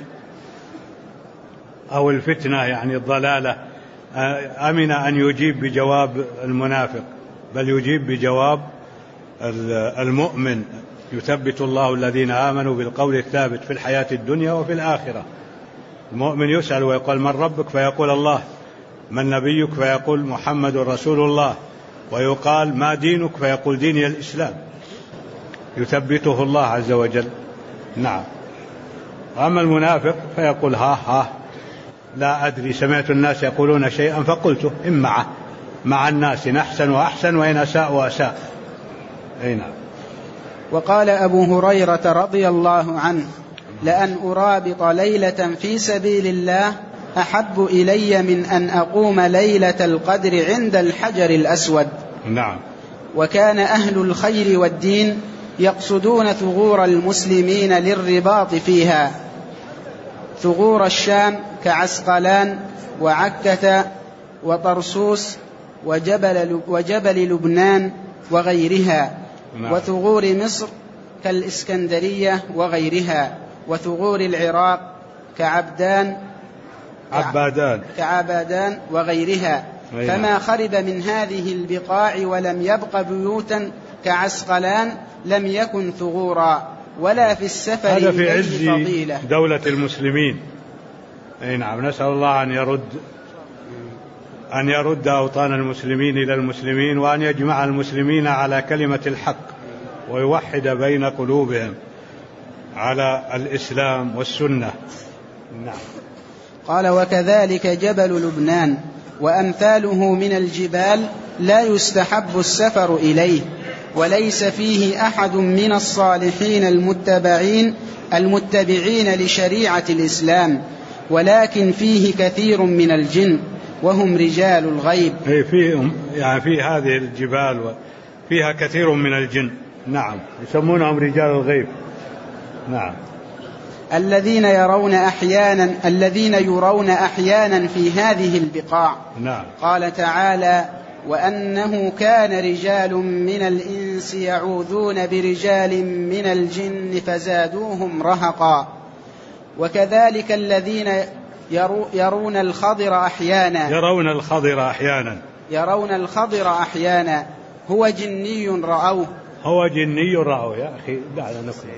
أو الفتنة يعني الضلالة. أمن أن يجيب بجواب المنافق، بل يجيب بجواب المؤمن. يثبت الله الذين آمنوا بالقول الثابت في الحياة الدنيا وفي الآخرة. المؤمن يسأل ويقول: من ربك؟ فيقول: الله. من نبيك؟ فيقول: محمد رسول الله. ويقال: ما دينك؟ فيقول: ديني الإسلام. يثبته الله عز وجل. نعم. أما المنافق فيقول: ها لا أدري، سمعت الناس يقولون شيئا فقلته، إن مع الناس نحسن وأحسن، وإن أساء وأساء. أي نعم. وقال أبو هريرة رضي الله عنه: لأن أرابط ليلة في سبيل الله أحب إلي من أن أقوم ليلة القدر عند الحجر الأسود. نعم. وكان أهل الخير والدين يقصدون ثغور المسلمين للرباط فيها، ثغور الشام كعسقلان وعكة وطرسوس وجبل لبنان وغيرها. نعم. وثغور مصر كالإسكندرية وغيرها. وثغور العراق كعبادان وغيرها. فما خرب من هذه البقاع ولم يبق بيوتا كعسقلان لم يكن ثغورا ولا في السفر. هذا في عز دولة المسلمين. أي نعم. نسأل الله أن يرد أوطان المسلمين إلى المسلمين، وأن يجمع المسلمين على كلمة الحق، ويوحد بين قلوبهم على الإسلام والسنة. نعم. قال وكذلك جبل لبنان وأمثاله من الجبال لا يستحب السفر إليه، وليس فيه أحد من الصالحين المتبعين لشريعة الإسلام، ولكن فيه كثير من الجن وهم رجال الغيب. فيهم يعني في هذه الجبال فيها كثير من الجن، نعم، يسمونهم رجال الغيب. نعم. الذين يرون أحيانا في هذه البقاع. نعم. قال تعالى وأنه كان رجال من الإنس يعوذون برجال من الجن فزادوهم رهقا. وكذلك الذين يرون الخضر أحيانا هو جني رأوه. يا أخي دعنا نقرأ.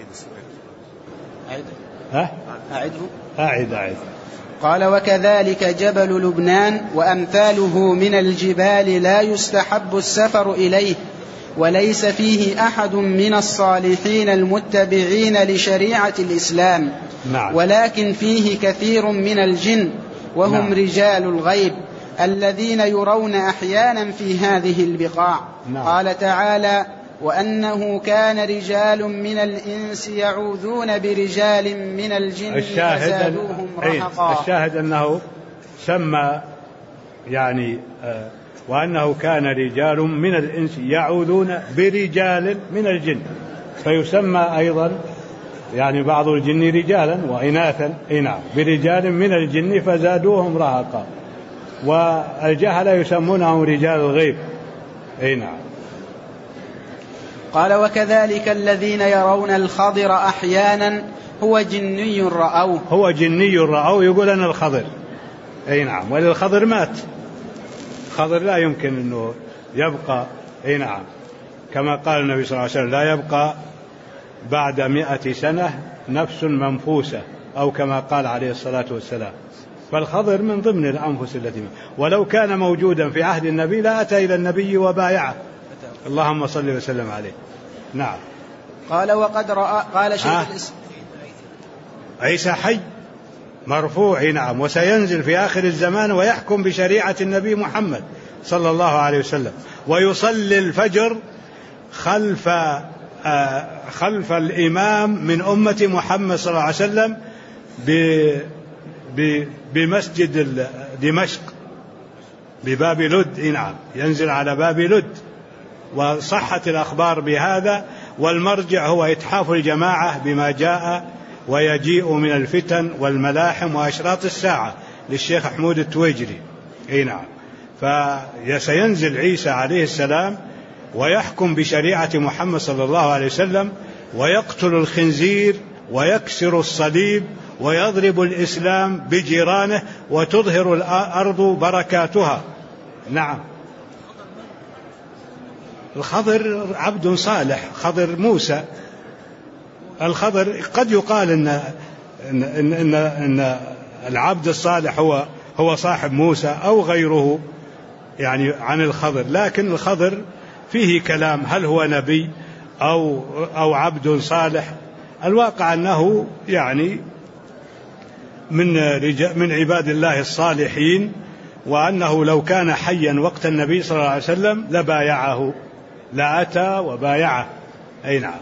أعد. قال وكذلك جبل لبنان وأمثاله من الجبال لا يستحب السفر إليه، وليس فيه أحد من الصالحين المتبعين لشريعة الإسلام. نعم. ولكن فيه كثير من الجن وهم نعم. رجال الغيب الذين يرون أحيانا في هذه البقاع. نعم. قال تعالى وأنه كان رجال من الإنس يعوذون برجال من الجن فزادوهم رهقا. الشاهد أنه سمى يعني وأنه كان رجال من الإنس يعوذون برجال من الجن، فيسمى أيضا يعني بعض الجن رجالا وإناثا. نعم. برجال من الجن فزادوهم رهقا. والجهل يسمونهم رجال الغيب. نعم. قال وكذلك الذين يرون الخضر أحيانا هو جني رأوه. يقول أنا الخضر. نعم. وللخضر مات. الخضر لا يمكن أنه يبقى. نعم. كما قال النبي صلى الله عليه وسلم لا يبقى بعد 100 سنة نفس منفوسة، أو كما قال عليه الصلاة والسلام. فالخضر من ضمن الأنفس التي ولو كان موجودا في عهد النبي لا أتى إلى النبي وبايعه. اللهم صل وسلم عليه. نعم. قال وقد رأى قال شيخ الإسلام عيسى حي مرفوع. نعم. وسينزل في آخر الزمان ويحكم بشريعة النبي محمد صلى الله عليه وسلم، ويصلي الفجر خلف الإمام من أمة محمد صلى الله عليه وسلم بمسجد دمشق بباب لد. نعم. ينزل على باب لد، وصحت الأخبار بهذا، والمرجع هو إتحاف الجماعة بما جاء ويجيء من الفتن والملاحم وأشراط الساعة للشيخ حمود التويجري. نعم. فسينزل عيسى عليه السلام ويحكم بشريعة محمد صلى الله عليه وسلم، ويقتل الخنزير ويكسر الصليب ويضرب الإسلام بجيرانه وتظهر الأرض بركاتها. نعم. الخضر عبد صالح، خضر موسى. الخضر قد يقال إن العبد الصالح هو صاحب موسى أو غيره يعني عن الخضر، لكن الخضر فيه كلام هل هو نبي أو عبد صالح. الواقع أنه يعني من عباد الله الصالحين، وأنه لو كان حيا وقت النبي صلى الله عليه وسلم لبايعه، لأتى وبايعه. نعم.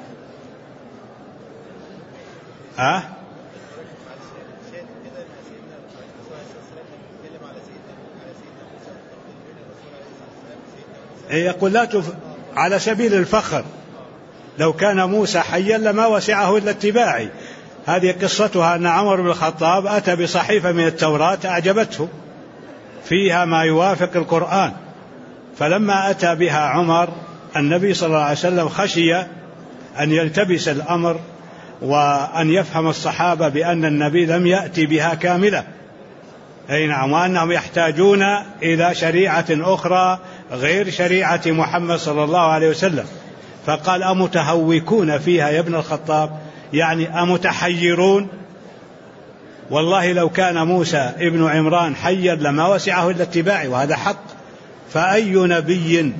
يقول لا على سبيل الفخر، لو كان موسى حيا لما وسعه إلا اتباعي. هذه قصتها أن عمر بن الخطاب أتى بصحيفة من التوراة أعجبته فيها ما يوافق القرآن، فلما أتى بها عمر النبي صلى الله عليه وسلم خشي أن يلتبس الأمر وأن يفهم الصحابة بأن النبي لم يأتي بها كاملة. نعم. وأنهم يحتاجون إلى شريعة أخرى غير شريعة محمد صلى الله عليه وسلم. فقال أمتهوكون فيها يا ابن الخطاب، يعني أمتحيرون؟ والله لو كان موسى ابن عمران حيا لما وسعه إلا اتباعي، وهذا حق. فأي نبي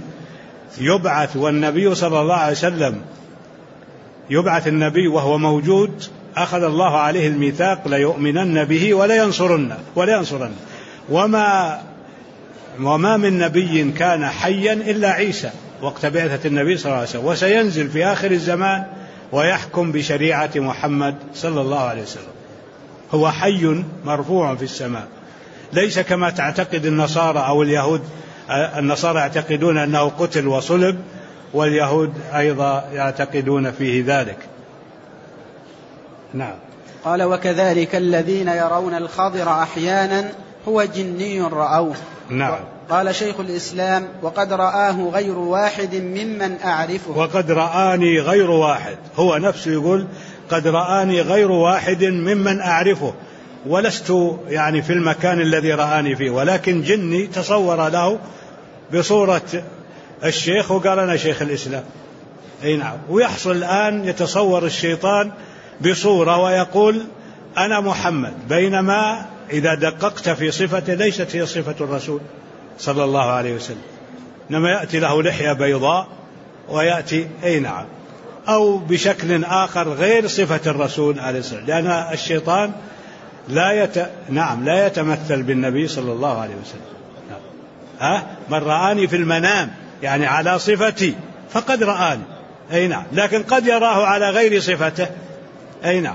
يبعث والنبي صلى الله عليه وسلم يبعث النبي وهو موجود أخذ الله عليه الميثاق ليؤمنن به ولينصرن وما من نبي كان حيا إلا عيسى وقت بعثة النبي صلى الله عليه وسلم، وسينزل في آخر الزمان ويحكم بشريعة محمد صلى الله عليه وسلم. هو حي مرفوع في السماء، ليس كما تعتقد النصارى أو اليهود. النصارى يعتقدون أنه قتل وصلب، واليهود أيضا يعتقدون فيه ذلك. نعم. قال: وكذلك الذين يرون الخضر أحيانا هو جني رأوه. نعم. قال شيخ الإسلام: وقد رآه غير واحد ممن أعرفه. وقد رآني غير واحد، هو نفسه يقول قد رآني غير واحد ممن أعرفه، ولست يعني في المكان الذي رآني فيه، ولكن جني تصور له بصورة الشيخ وقال أنا شيخ الإسلام. أي نعم. ويحصل الآن يتصور الشيطان بصورة ويقول أنا محمد، بينما إذا دققت في صفته ليست هي صفة الرسول صلى الله عليه وسلم، إنما يأتي له لحية بيضاء ويأتي أي نعم أو بشكل آخر غير صفة الرسول عليه السلام، لأن الشيطان لا يتمثل بالنبي صلى الله عليه وسلم. من رآني في المنام يعني على صفتي فقد رآني، أي نعم، لكن قد يراه على غير صفته، أي نعم،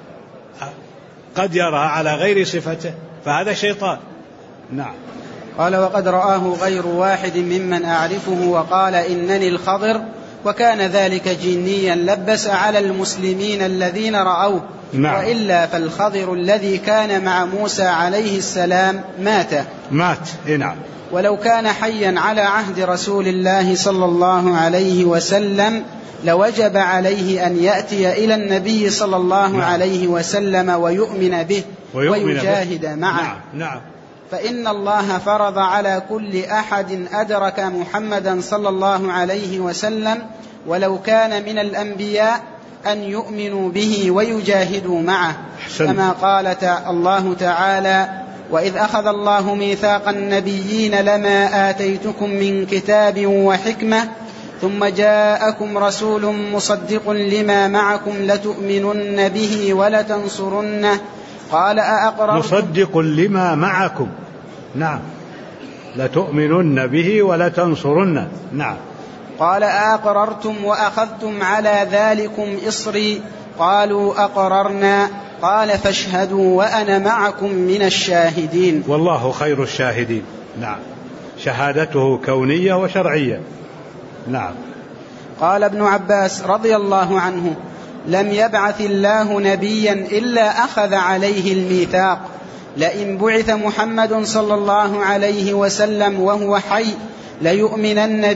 قد يرى على غير صفته، فهذا شيطان. نعم. قال: وقد رآه غير واحد ممن أعرفه وقال إنني الخضر، وكان ذلك جنيا لبس على المسلمين الذين رأوه. نعم. وإلا فالخضر الذي كان مع موسى عليه السلام مات. نعم. ولو كان حيا على عهد رسول الله صلى الله عليه وسلم لوجب عليه أن يأتي إلى النبي صلى الله عليه وسلم ويؤمن به ويجاهد معه. نعم. فإن الله فرض على كل أحد أدرك محمدا صلى الله عليه وسلم ولو كان من الأنبياء أن يؤمنوا به ويجاهدوا معه، كما قال الله تعالى: وإذ أخذ الله ميثاق النبيين لما آتيتكم من كتاب وحكمة ثم جاءكم رسول مصدق لما معكم لتؤمنن به ولتنصرنه قال أأقررتم مصدق لما معكم. نعم. لتؤمنن به ولتنصرنه. نعم. قال أأقررتم وأخذتم على ذلكم إصري قالوا أقررنا قال فاشهدوا وأنا معكم من الشاهدين. والله خير الشاهدين. نعم. شهادته كونية وشرعية. نعم. قال ابن عباس رضي الله عنه: لم يبعث الله نبيا إلا أخذ عليه الميثاق، لئن بعث محمد صلى الله عليه وسلم وهو حي ليؤمنن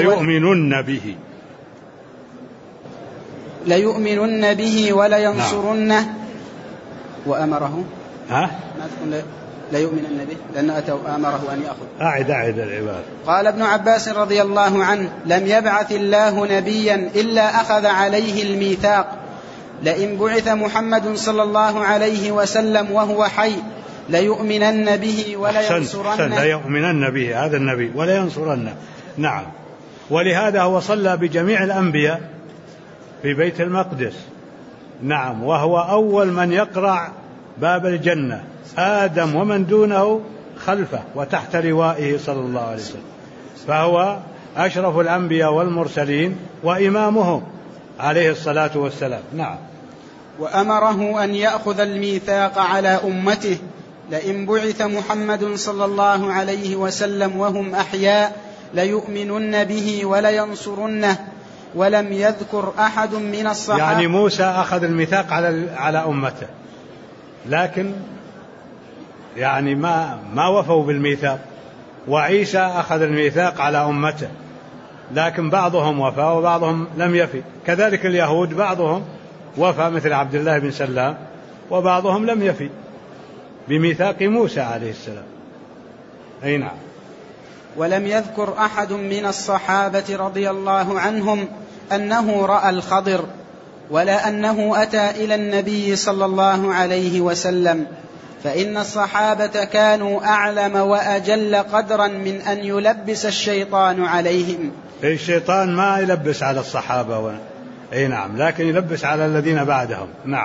به ولينصرنه. نعم. وأمره لا يؤمنن به لأن أمره أن يأخذ. أعد العبارة. قال ابن عباس رضي الله عنه: لم يبعث الله نبيا إلا أخذ عليه الميثاق، لئن بعث محمد صلى الله عليه وسلم وهو حي ليؤمنن به ولينصرنه. لا يؤمنن به هذا النبي ولا ينصرنه. نعم. ولهذا هو صلى بجميع الأنبياء في بيت المقدس. نعم. وهو أول من يقرع باب الجنة، آدم ومن دونه خلفه وتحت لوائه صلى الله عليه وسلم، فهو أشرف الأنبياء والمرسلين وإمامهم عليه الصلاة والسلام. نعم. وأمره أن يأخذ الميثاق على أمته، لئن بعث محمد صلى الله عليه وسلم وهم أحياء ليؤمنن به ولينصرنه، ولم يذكر أحد من الصحابة. يعني موسى أخذ الميثاق على أمته، لكن يعني ما وفوا بالميثاق، وعيسى أخذ الميثاق على أمته، لكن بعضهم وفى وبعضهم لم يفي، كذلك اليهود بعضهم وفى مثل عبد الله بن سلام، وبعضهم لم يفي بميثاق موسى عليه السلام. أي نعم. ولم يذكر أحد من الصحابة رضي الله عنهم أنه رأى الخضر، ولا أنه أتى إلى النبي صلى الله عليه وسلم، فإن الصحابة كانوا أعلم وأجل قدرا من أن يلبس الشيطان عليهم. الشيطان ما يلبس على الصحابة أي نعم، لكن يلبس على الذين بعدهم. نعم.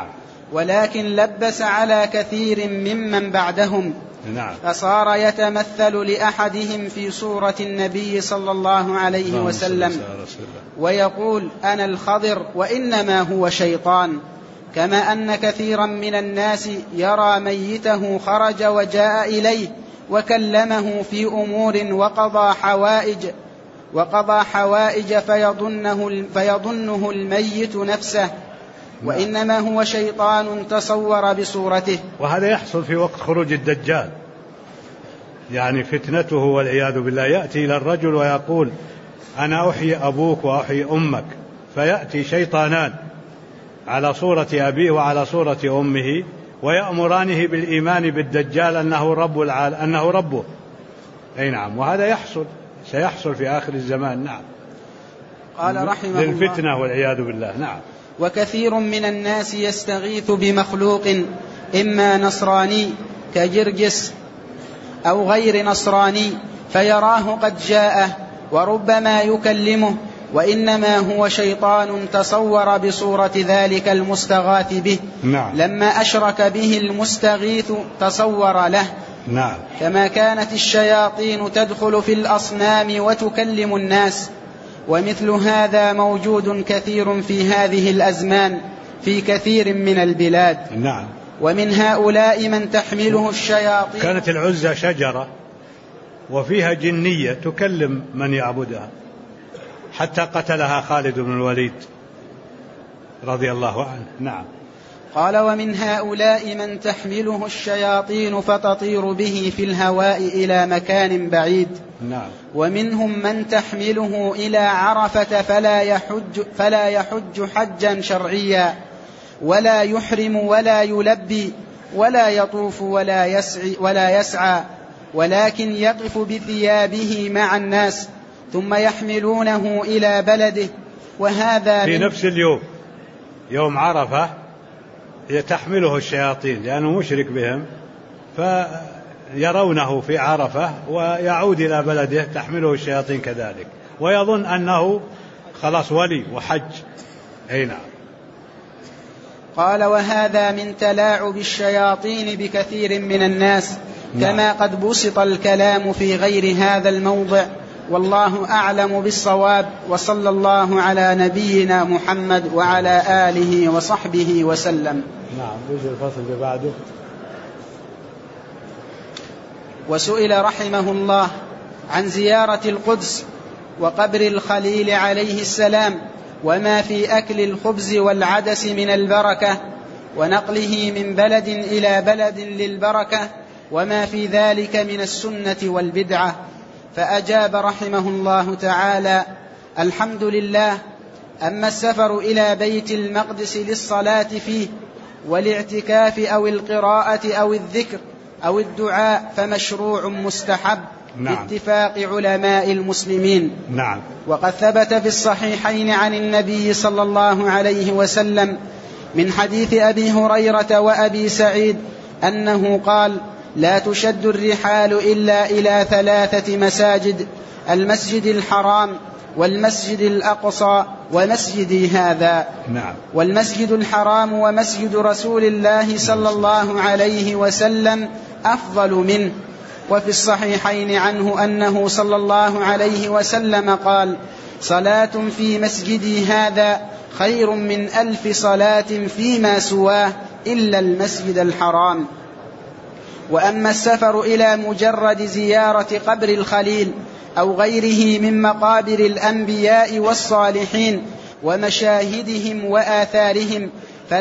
ولكن لبس على كثير ممن بعدهم. نعم. فصار يتمثل لأحدهم في صورة النبي صلى الله عليه وسلم ويقول أنا الخضر وإنما هو شيطان، كما أن كثيرا من الناس يرى ميته خرج وجاء إليه وكلمه في أمور وقضى حوائج فيظنه الميت نفسه، وإنما هو شيطان تصور بصورته. وهذا يحصل في وقت خروج الدجال، يعني فتنته والعياذ بالله. يأتي إلى الرجل ويقول أنا أحيي أبوك وأحيي أمك، فيأتي شيطانان على صورة أبيه وعلى صورة أمه ويأمرانه بالإيمان بالدجال أنه رب العالم، أنه ربه. أي نعم. وهذا سيحصل في آخر الزمان. نعم. قال رحمه الله للفتنة والعياذ بالله. نعم. وكثير من الناس يستغيث بمخلوق إما نصراني كجرجس أو غير نصراني فيراه قد جاءه وربما يكلمه، وإنما هو شيطان تصور بصورة ذلك المستغاث به. نعم. لما أشرك به المستغيث تصور له. نعم. كما كانت الشياطين تدخل في الأصنام وتكلم الناس، ومثل هذا موجود كثير في هذه الأزمان في كثير من البلاد. نعم. ومن هؤلاء من تحمله الشياطين. كانت العزة شجرة وفيها جنية تكلم من يعبدها، حتى قتلها خالد بن الوليد رضي الله عنه. نعم. قال ومن هؤلاء من تحمله الشياطين فتطير به في الهواء إلى مكان بعيد. نعم. ومنهم من تحمله إلى عرفة فلا يحج حجا شرعيا، ولا يحرم ولا يلبي ولا يطوف ولا يسعى، ولكن يقف بثيابه مع الناس ثم يحملونه إلى بلده. وهذا في نفس اليوم، يوم عرفة، تحمله الشياطين لأنه مشرك بهم، فيرونه في عرفة ويعود إلى بلده تحمله الشياطين كذلك، ويظن أنه خلاص ولي وحج. أي نعم. قال وهذا من تلاعب الشياطين بكثير من الناس. نعم. كما قد بسط الكلام في غير هذا الموضع، والله أعلم بالصواب، وصلى الله على نبينا محمد وعلى آله وصحبه وسلم. نعم. يجي الفصل اللي بعده. وسئل رحمه الله عن زيارة القدس وقبر الخليل عليه السلام، وما في أكل الخبز والعدس من البركة، ونقله من بلد إلى بلد للبركة، وما في ذلك من السنة والبدعة. فأجاب رحمه الله تعالى: الحمد لله. أما السفر إلى بيت المقدس للصلاة فيه والاعتكاف أو القراءة أو الذكر أو الدعاء فمشروع مستحب. نعم. باتفاق علماء المسلمين. نعم. وقد ثبت في الصحيحين عن النبي صلى الله عليه وسلم من حديث أبي هريرة وأبي سعيد أنه قال: لا تشد الرحال إلا إلى 3 مساجد: المسجد الحرام والمسجد الأقصى ومسجدي هذا. نعم. والمسجد الحرام ومسجد رسول الله صلى الله عليه وسلم أفضل منه. وفي الصحيحين عنه أنه صلى الله عليه وسلم قال: صلاة في مسجدي هذا خير من 1000 صلاة فيما سواه إلا المسجد الحرام. وأما السفر إلى مجرد زيارة قبر الخليل أو غيره من مقابر الأنبياء والصالحين ومشاهدهم وآثارهم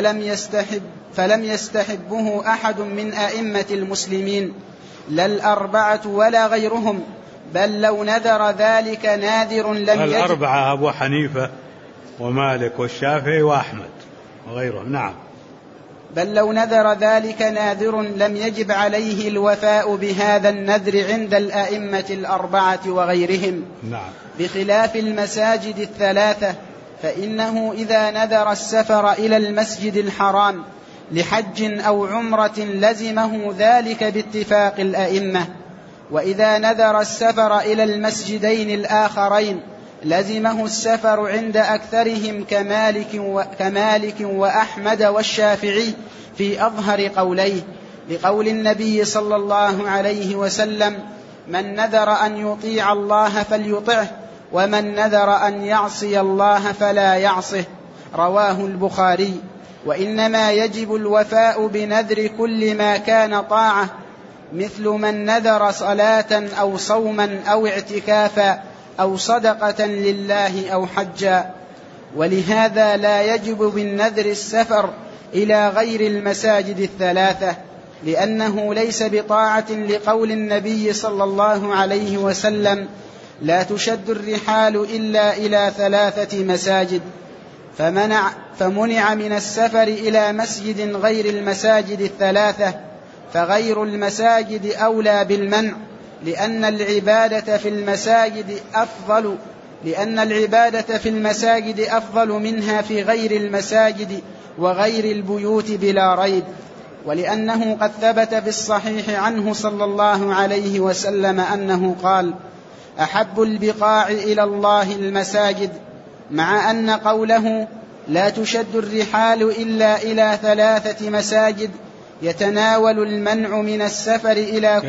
فلم يستحبه أحد من أئمة المسلمين، لا الأربعة ولا غيرهم، بل لو نذر ذلك ناذر لم يجب. الأربعة أبو حنيفة ومالك والشافعي وأحمد وغيرهم. نعم. بل لو نذر ذلك ناذر لم يجب عليه الوفاء بهذا النذر عند الأئمة الأربعة وغيرهم. نعم. بخلاف المساجد 3، فإنه إذا نذر السفر إلى المسجد الحرام لحج أو عمرة لزمه ذلك باتفاق الأئمة، وإذا نذر السفر إلى المسجدين الآخرين لزمه السفر عند أكثرهم كمالك وأحمد والشافعي في أظهر قوليه، لقول النبي صلى الله عليه وسلم: من نذر أن يطيع الله فليطعه، ومن نذر أن يعصي الله فلا يعصه، رواه البخاري. وإنما يجب الوفاء بنذر كل ما كان طاعة، مثل من نذر صلاة أو صوما أو اعتكافا أو صدقة لله أو حجا. ولهذا لا يجب بالنذر السفر إلى غير المساجد الثلاثة، لأنه ليس بطاعة، لقول النبي صلى الله عليه وسلم: لا تشد الرحال إلا إلى 3 مساجد. فمنع من السفر إلى مسجد غير المساجد الثلاثة، فغير المساجد أولى بالمنع، لأن العبادة في المساجد أفضل منها في غير المساجد وغير البيوت بلا ريب. ولأنه قد ثبت في الصحيح عنه صلى الله عليه وسلم أنه قال: أحب البقاع إلى الله المساجد، مع أن قوله لا تشد الرحال إلا إلى 3 مساجد يتناول المنع من السفر إلى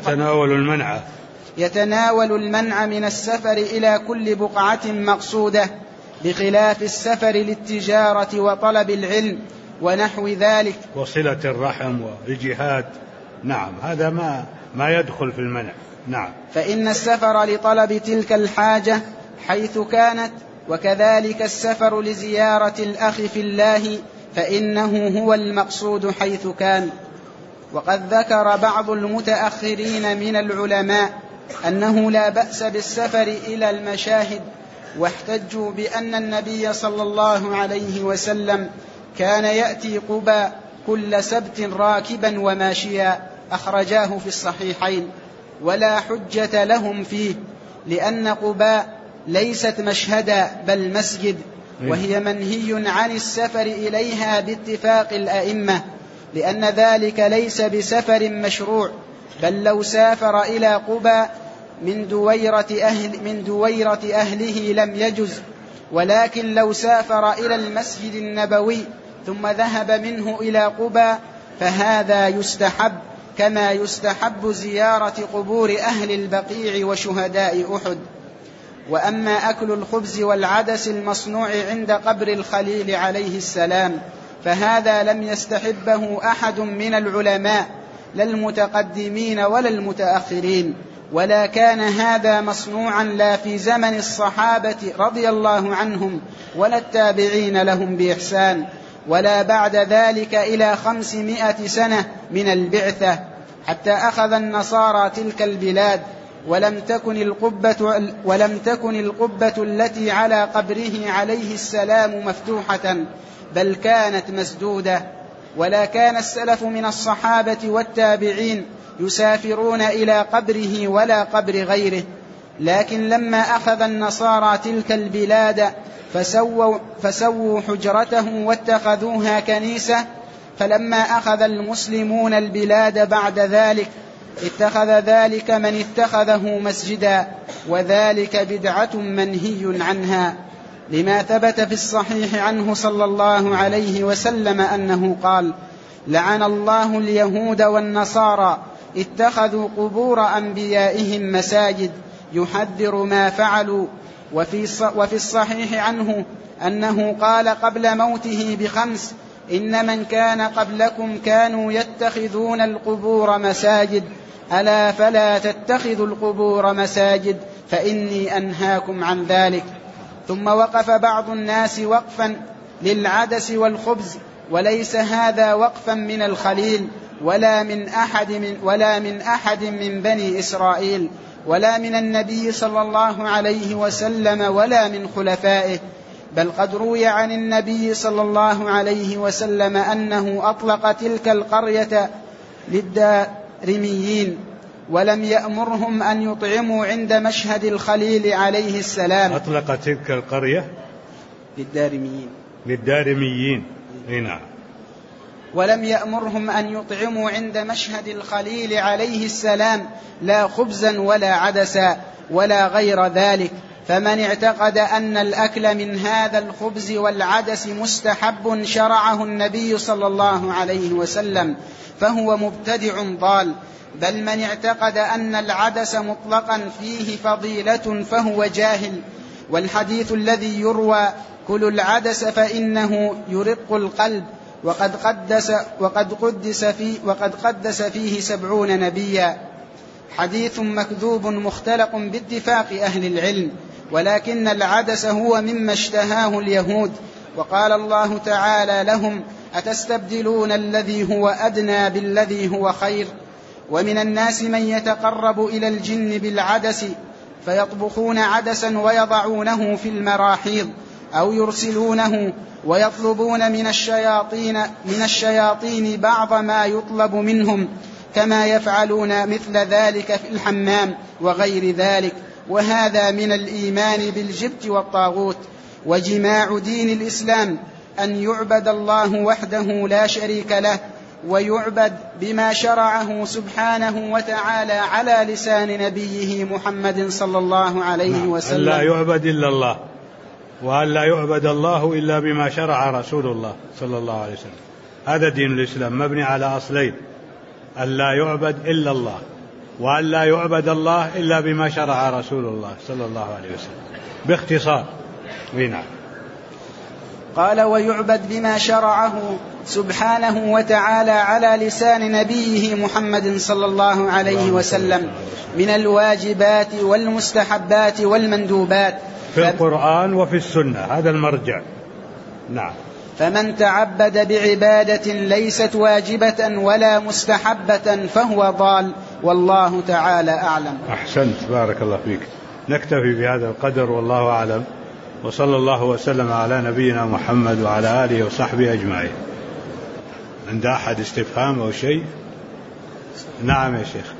كل بقعة مقصودة، بخلاف السفر للتجارة وطلب العلم ونحو ذلك وصلة الرحم والجهاد. نعم، هذا ما يدخل في المنع. نعم. فإن السفر لطلب تلك الحاجة حيث كانت، وكذلك السفر لزيارة الأخ في الله فإنه هو المقصود حيث كان. وقد ذكر بعض المتأخرين من العلماء أنه لا بأس بالسفر إلى المشاهد، واحتجوا بأن النبي صلى الله عليه وسلم كان يأتي قباء كل سبت راكبا وماشيا، أخرجاه في الصحيحين، ولا حجة لهم فيه، لأن قباء ليست مشهدا بل مسجد، وهي منهي عن السفر إليها باتفاق الأئمة، لأن ذلك ليس بسفر مشروع، بل لو سافر إلى قباء من دويرة أهله لم يجز، ولكن لو سافر إلى المسجد النبوي ثم ذهب منه إلى قباء فهذا يستحب، كما يستحب زيارة قبور أهل البقيع وشهداء أحد. وأما أكل الخبز والعدس المصنوع عند قبر الخليل عليه السلام فهذا لم يستحبه أحد من العلماء، لا المتقدمين ولا المتأخرين، ولا كان هذا مصنوعا لا في زمن الصحابة رضي الله عنهم ولا التابعين لهم بإحسان، ولا بعد ذلك إلى 500 سنة من البعثة، حتى أخذ النصارى تلك البلاد، ولم تكن القبة التي على قبره عليه السلام مفتوحة، بل كانت مسدودة. ولا كان السلف من الصحابة والتابعين يسافرون إلى قبره ولا قبر غيره، لكن لما أخذ النصارى تلك البلاد فسووا حجرته واتخذوها كنيسة، فلما أخذ المسلمون البلاد بعد ذلك اتخذ ذلك من اتخذه مسجدا، وذلك بدعة منهي عنها، لما ثبت في الصحيح عنه صلى الله عليه وسلم أنه قال: لعن الله اليهود والنصارى اتخذوا قبور أنبيائهم مساجد، يحذر ما فعلوا. وفي الصحيح عنه أنه قال قبل موته ب5: إن من كان قبلكم كانوا يتخذون القبور مساجد، ألا فلا تتخذوا القبور مساجد فإني أنهاكم عن ذلك. ثم وقف بعض الناس وقفا للعدس والخبز، وليس هذا وقفا من الخليل ولا من أحد من بني إسرائيل، ولا من النبي صلى الله عليه وسلم، ولا من خلفائه، بل قد روي عن النبي صلى الله عليه وسلم أنه أطلق تلك القرية للدارميين، ولم يأمرهم أن يطعموا عند مشهد الخليل عليه السلام. أطلق تلك القرية للدارميين. نعم. ولم يأمرهم أن يطعموا عند مشهد الخليل عليه السلام لا خبزا ولا عدسا ولا غير ذلك، فمن اعتقد أن الأكل من هذا الخبز والعدس مستحب شرعه النبي صلى الله عليه وسلم فهو مبتدع ضال، بل من اعتقد أن العدس مطلقا فيه فضيلة فهو جاهل. والحديث الذي يروى كلوا العدس فإنه يرق القلب وقد قدس فيه 70 نبيا حديث مكذوب مختلق باتفاق أهل العلم، ولكن العدس هو مما اشتهاه اليهود. وقال الله تعالى لهم أتستبدلون الذي هو أدنى بالذي هو خير. ومن الناس من يتقرب إلى الجن بالعدس فيطبخون عدسا ويضعونه في المراحيض أو يرسلونه ويطلبون من الشياطين بعض ما يطلب منهم كما يفعلون مثل ذلك في الحمام وغير ذلك. وهذا من الإيمان بالجبت والطاغوت. وجماع دين الإسلام أن يعبد الله وحده لا شريك له، ويعبد بما شرعه سبحانه وتعالى على لسان نبيه محمد صلى الله عليه وسلم. لا يعبد إلا الله، وأن لا يعبد الله إلا بما شرع رسول الله صلى الله عليه وسلم. هذا دين الإسلام مبني على أصلين: أن لا يعبد إلا الله، وأن لا يعبد الله إلا بما شرع رسول الله صلى الله عليه وسلم باختصار. نعم. قال ويعبد بما شرعه سبحانه وتعالى على لسان نبيه محمد صلى الله عليه وسلم من الواجبات والمستحبات والمندوبات في القرآن وفي السنة، هذا المرجع. نعم. فمن تعبد بعبادة ليست واجبة ولا مستحبة فهو ضال، والله تعالى أعلم. أحسنت، بارك الله فيك. نكتفي بهذا القدر والله أعلم، وصلى الله وسلم على نبينا محمد وعلى آله وصحبه أجمعين. عند أحد استفهام أو شيء؟ نعم يا شيخ.